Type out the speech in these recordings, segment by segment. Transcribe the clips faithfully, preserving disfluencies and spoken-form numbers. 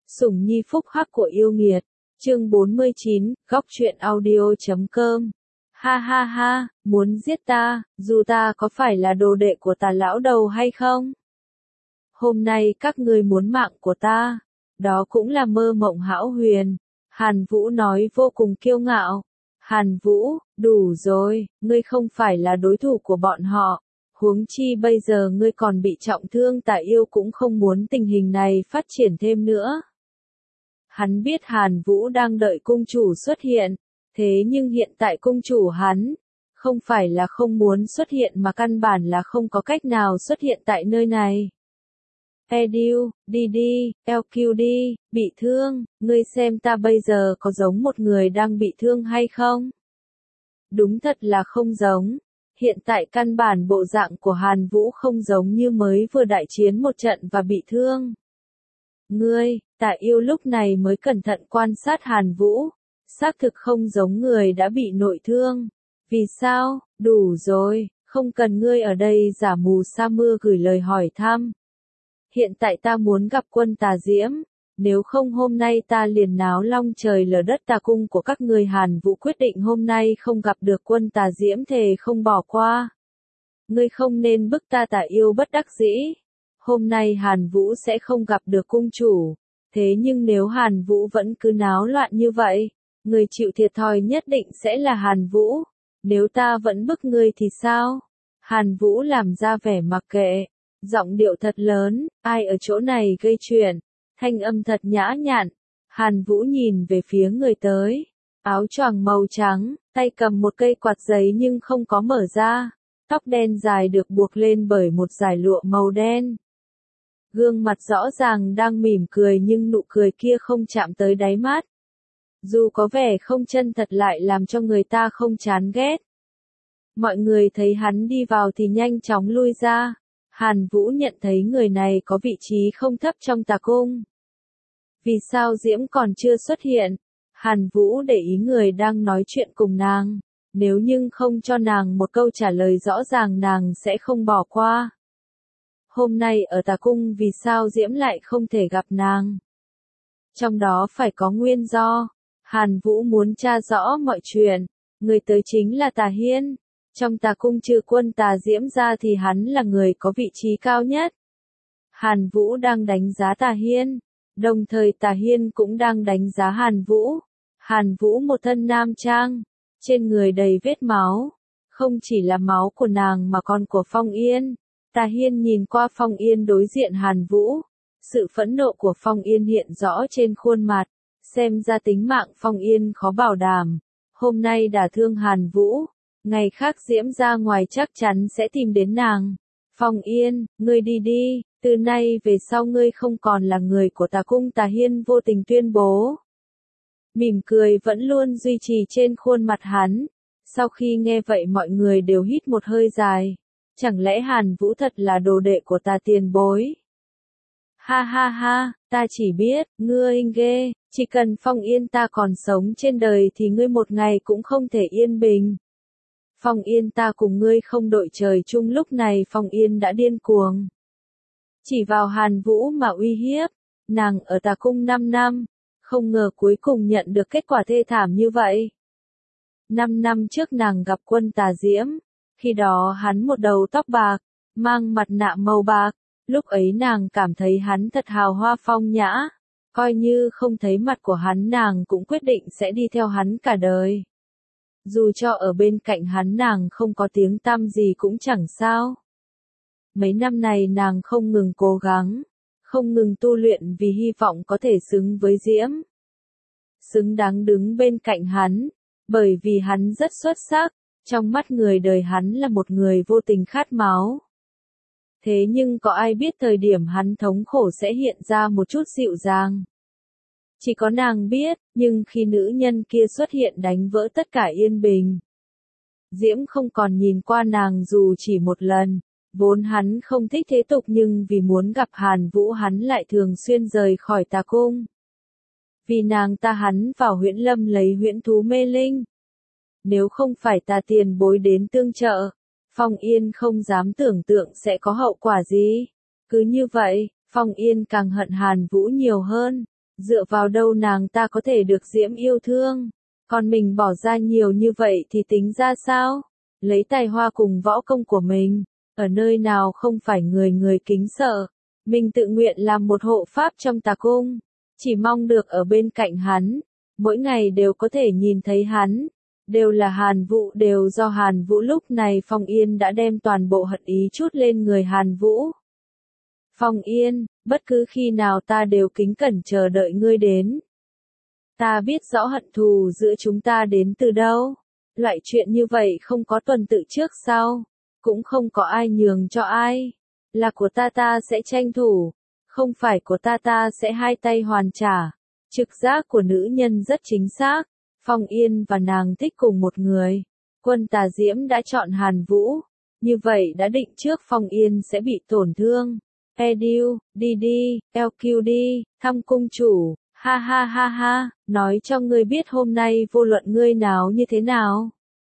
Sủng nhi phúc hắc của yêu nghiệt. Chương bốn mươi chín, góc truyện audio chấm com. Ha ha ha, muốn giết ta, dù ta có phải là đồ đệ của Tà lão đầu hay không? Hôm nay các ngươi muốn mạng của ta, đó cũng là mơ mộng hão huyền. Hàn Vũ nói vô cùng kiêu ngạo. Hàn Vũ, đủ rồi, ngươi không phải là đối thủ của bọn họ. Huống chi bây giờ ngươi còn bị trọng thương, Tà yêu cũng không muốn tình hình này phát triển thêm nữa. Hắn biết Hàn Vũ đang đợi cung chủ xuất hiện, thế nhưng hiện tại cung chủ hắn, không phải là không muốn xuất hiện mà căn bản là không có cách nào xuất hiện tại nơi này. Ediu, đi đi, lờ quy đi, bị thương, ngươi xem ta bây giờ có giống một người đang bị thương hay không? Đúng thật là không giống. Hiện tại căn bản bộ dạng của Hàn Vũ không giống như mới vừa đại chiến một trận và bị thương. Ngươi, Tà yêu lúc này mới cẩn thận quan sát Hàn Vũ, xác thực không giống người đã bị nội thương. Vì sao? Đủ rồi, không cần ngươi ở đây giả mù sa mưa gửi lời hỏi thăm. Hiện tại ta muốn gặp quân Tà Diễm, nếu không hôm nay ta liền náo long trời lở đất Tà cung của các ngươi. Hàn Vũ quyết định hôm nay không gặp được quân Tà Diễm thề không bỏ qua. Ngươi không nên bức ta. Tà yêu bất đắc dĩ. Hôm nay Hàn Vũ sẽ không gặp được cung chủ, thế nhưng nếu Hàn Vũ vẫn cứ náo loạn như vậy, người chịu thiệt thòi nhất định sẽ là Hàn Vũ. Nếu ta vẫn bức ngươi thì sao? Hàn Vũ làm ra vẻ mặc kệ, giọng điệu thật lớn, ai ở chỗ này gây chuyện, thanh âm thật nhã nhặn. Hàn Vũ nhìn về phía người tới, áo choàng màu trắng, tay cầm một cây quạt giấy nhưng không có mở ra, tóc đen dài được buộc lên bởi một dải lụa màu đen. Gương mặt rõ ràng đang mỉm cười nhưng nụ cười kia không chạm tới đáy mắt. Dù có vẻ không chân thật lại làm cho người ta không chán ghét. Mọi người thấy hắn đi vào thì nhanh chóng lui ra. Hàn Vũ nhận thấy người này có vị trí không thấp trong Tà cung. Vì sao Diễm còn chưa xuất hiện? Hàn Vũ để ý người đang nói chuyện cùng nàng. Nếu nhưng không cho nàng một câu trả lời rõ ràng nàng sẽ không bỏ qua. Hôm nay ở Tà cung vì sao Diễm lại không thể gặp nàng? Trong đó phải có nguyên do. Hàn Vũ muốn tra rõ mọi chuyện. Người tới chính là Tà Hiên. Trong Tà cung trừ quân Tà Diễm ra thì hắn là người có vị trí cao nhất. Hàn Vũ đang đánh giá Tà Hiên. Đồng thời Tà Hiên cũng đang đánh giá Hàn Vũ. Hàn Vũ một thân nam trang. Trên người đầy vết máu. Không chỉ là máu của nàng mà còn của Phong Yên. Tà Hiên nhìn qua Phong Yên đối diện Hàn Vũ. Sự phẫn nộ của Phong Yên hiện rõ trên khuôn mặt. Xem ra tính mạng Phong Yên khó bảo đảm. Hôm nay đả thương Hàn Vũ. Ngày khác Diễm ra ngoài chắc chắn sẽ tìm đến nàng. Phong Yên, ngươi đi đi. Từ nay về sau ngươi không còn là người của Tà cung. Tà Hiên vô tình tuyên bố. Mỉm cười vẫn luôn duy trì trên khuôn mặt hắn. Sau khi nghe vậy mọi người đều hít một hơi dài. Chẳng lẽ Hàn Vũ thật là đồ đệ của Tà tiền bối? Ha ha ha, ta chỉ biết, ngươi ghê, chỉ cần Phong Yên ta còn sống trên đời thì ngươi một ngày cũng không thể yên bình. Phong Yên ta cùng ngươi không đội trời chung. Lúc này Phong Yên đã điên cuồng. Chỉ vào Hàn Vũ mà uy hiếp, nàng ở Tà cung năm năm, không ngờ cuối cùng nhận được kết quả thê thảm như vậy. Năm năm trước nàng gặp quân Tà Diễm. Khi đó hắn một đầu tóc bạc, mang mặt nạ màu bạc, lúc ấy nàng cảm thấy hắn thật hào hoa phong nhã, coi như không thấy mặt của hắn nàng cũng quyết định sẽ đi theo hắn cả đời. Dù cho ở bên cạnh hắn nàng không có tiếng tăm gì cũng chẳng sao. Mấy năm này nàng không ngừng cố gắng, không ngừng tu luyện vì hy vọng có thể xứng với Diễm. Xứng đáng đứng bên cạnh hắn, bởi vì hắn rất xuất sắc. Trong mắt người đời hắn là một người vô tình khát máu. Thế nhưng có ai biết thời điểm hắn thống khổ sẽ hiện ra một chút dịu dàng. Chỉ có nàng biết, nhưng khi nữ nhân kia xuất hiện đánh vỡ tất cả yên bình. Diễm không còn nhìn qua nàng dù chỉ một lần. Vốn hắn không thích thế tục nhưng vì muốn gặp Hàn Vũ hắn lại thường xuyên rời khỏi Tà cung. Vì nàng ta hắn vào Huyễn Lâm lấy huyễn thú mê linh. Nếu không phải Tà tiền bối đến tương trợ, Phong Yên không dám tưởng tượng sẽ có hậu quả gì. Cứ như vậy, Phong Yên càng hận Hàn Vũ nhiều hơn. Dựa vào đâu nàng ta có thể được Diễm yêu thương? Còn mình bỏ ra nhiều như vậy thì tính ra sao? Lấy tài hoa cùng võ công của mình, ở nơi nào không phải người người kính sợ. Mình tự nguyện làm một hộ pháp trong tà cung, chỉ mong được ở bên cạnh hắn, mỗi ngày đều có thể nhìn thấy hắn. Đều là Hàn Vũ, đều do Hàn Vũ. Lúc này Phong Yên đã đem toàn bộ hận ý trút lên người Hàn Vũ. Phong Yên, bất cứ khi nào ta đều kính cẩn chờ đợi ngươi đến. Ta biết rõ hận thù giữa chúng ta đến từ đâu. Loại chuyện như vậy không có tuần tự trước sau, cũng không có ai nhường cho ai. Là của ta ta sẽ tranh thủ, không phải của ta ta sẽ hai tay hoàn trả. Trực giác của nữ nhân rất chính xác. Phong Yên và nàng thích cùng một người. Quân Tà Diễm đã chọn Hàn Vũ, như vậy đã định trước Phong Yên sẽ bị tổn thương. Ediu, đi đi, eo kiu đi, thăm cung chủ, ha ha ha ha, nói cho ngươi biết hôm nay vô luận ngươi nào như thế nào,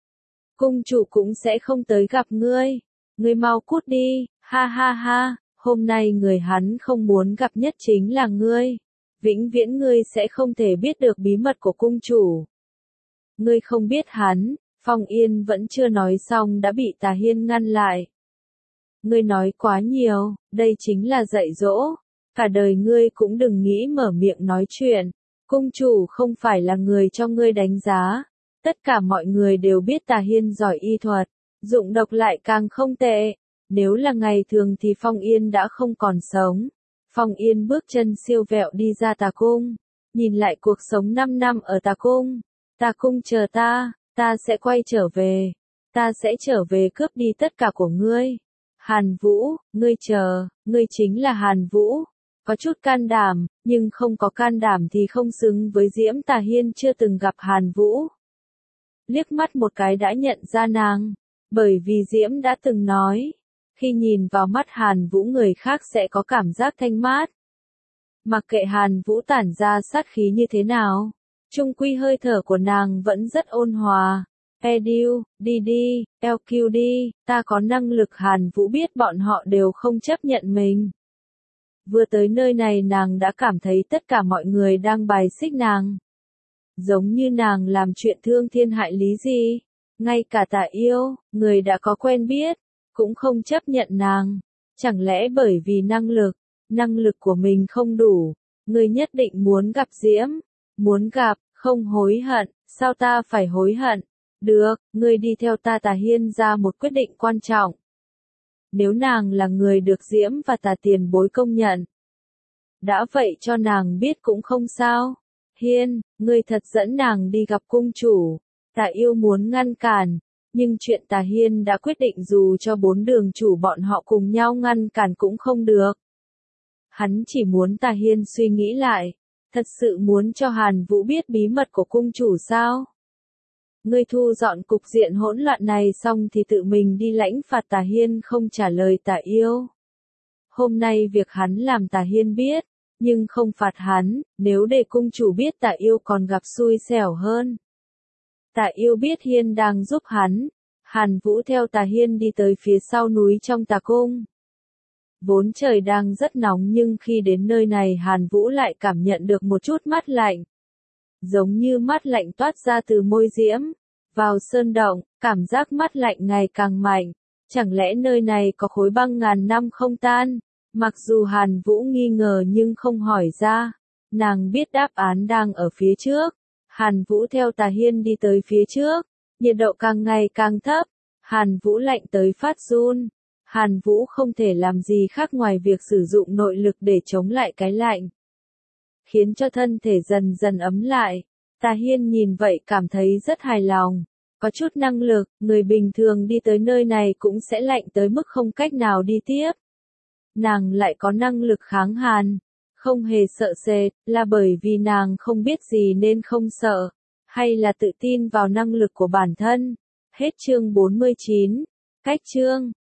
cung chủ cũng sẽ không tới gặp ngươi. Ngươi mau cút đi, ha ha ha, hôm nay người hắn không muốn gặp nhất chính là ngươi. Vĩnh viễn ngươi sẽ không thể biết được bí mật của cung chủ. Ngươi không biết hắn. Phong Yên vẫn chưa nói xong đã bị Tà Hiên ngăn lại. Ngươi nói quá nhiều, đây chính là dạy dỗ. Cả đời ngươi cũng đừng nghĩ mở miệng nói chuyện. Cung chủ không phải là người cho ngươi đánh giá. Tất cả mọi người đều biết Tà Hiên giỏi y thuật, dụng độc lại càng không tệ. Nếu là ngày thường thì Phong Yên đã không còn sống. Phong Yên bước chân siêu vẹo đi ra tà cung, nhìn lại cuộc sống năm năm ở tà cung. Tà cung chờ ta, ta sẽ quay trở về, ta sẽ trở về cướp đi tất cả của ngươi. Hàn Vũ, ngươi chờ, ngươi chính là Hàn Vũ. Có chút can đảm, nhưng không có can đảm thì không xứng với Diễm. Tà Hiên chưa từng gặp Hàn Vũ. Liếc mắt một cái đã nhận ra nàng, bởi vì Diễm đã từng nói, khi nhìn vào mắt Hàn Vũ người khác sẽ có cảm giác thanh mát. Mặc kệ Hàn Vũ tản ra sát khí như thế nào, chung quy hơi thở của nàng vẫn rất ôn hòa. Ediu, đi đi, eo kiu đi, ta có năng lực. Hàn Vũ biết bọn họ đều không chấp nhận mình. Vừa tới nơi này nàng đã cảm thấy tất cả mọi người đang bài xích nàng. Giống như nàng làm chuyện thương thiên hại lý gì. Ngay cả Tà Yêu, người đã có quen biết, cũng không chấp nhận nàng. Chẳng lẽ bởi vì năng lực, năng lực của mình không đủ, người nhất định muốn gặp Diễm, muốn gặp, không hối hận, sao ta phải hối hận? Được, ngươi đi theo ta. Tà Hiên ra một quyết định quan trọng. Nếu nàng là người được Diễm và Tà tiền bối công nhận, đã vậy cho nàng biết cũng không sao. Hiên, ngươi thật dẫn nàng đi gặp cung chủ. Tà Yêu muốn ngăn cản, nhưng chuyện Tà Hiên đã quyết định dù cho bốn đường chủ bọn họ cùng nhau ngăn cản cũng không được. Hắn chỉ muốn Tà Hiên suy nghĩ lại, thật sự muốn cho Hàn Vũ biết bí mật của cung chủ sao? Ngươi thu dọn cục diện hỗn loạn này xong thì tự mình đi lãnh phạt. Tà Hiên không trả lời Tà Yêu. Hôm nay việc hắn làm Tà Hiên biết, nhưng không phạt hắn, nếu để cung chủ biết Tà Yêu còn gặp xui xẻo hơn. Tà Yêu biết Hiên đang giúp hắn. Hàn Vũ theo Tà Hiên đi tới phía sau núi trong tà cung. Vốn trời đang rất nóng nhưng khi đến nơi này Hàn Vũ lại cảm nhận được một chút mát lạnh. Giống như mát lạnh toát ra từ môi Diễm. Vào sơn động, cảm giác mát lạnh ngày càng mạnh. Chẳng lẽ nơi này có khối băng ngàn năm không tan? Mặc dù Hàn Vũ nghi ngờ nhưng không hỏi ra. Nàng biết đáp án đang ở phía trước. Hàn Vũ theo Tà Hiên đi tới phía trước. Nhiệt độ càng ngày càng thấp. Hàn Vũ lạnh tới phát run. Hàn Vũ không thể làm gì khác ngoài việc sử dụng nội lực để chống lại cái lạnh, khiến cho thân thể dần dần ấm lại. Tà Hiên nhìn vậy cảm thấy rất hài lòng. Có chút năng lực, người bình thường đi tới nơi này cũng sẽ lạnh tới mức không cách nào đi tiếp. Nàng lại có năng lực kháng hàn, không hề sợ sệt, là bởi vì nàng không biết gì nên không sợ, hay là tự tin vào năng lực của bản thân. Hết chương bốn mươi chín. Cách chương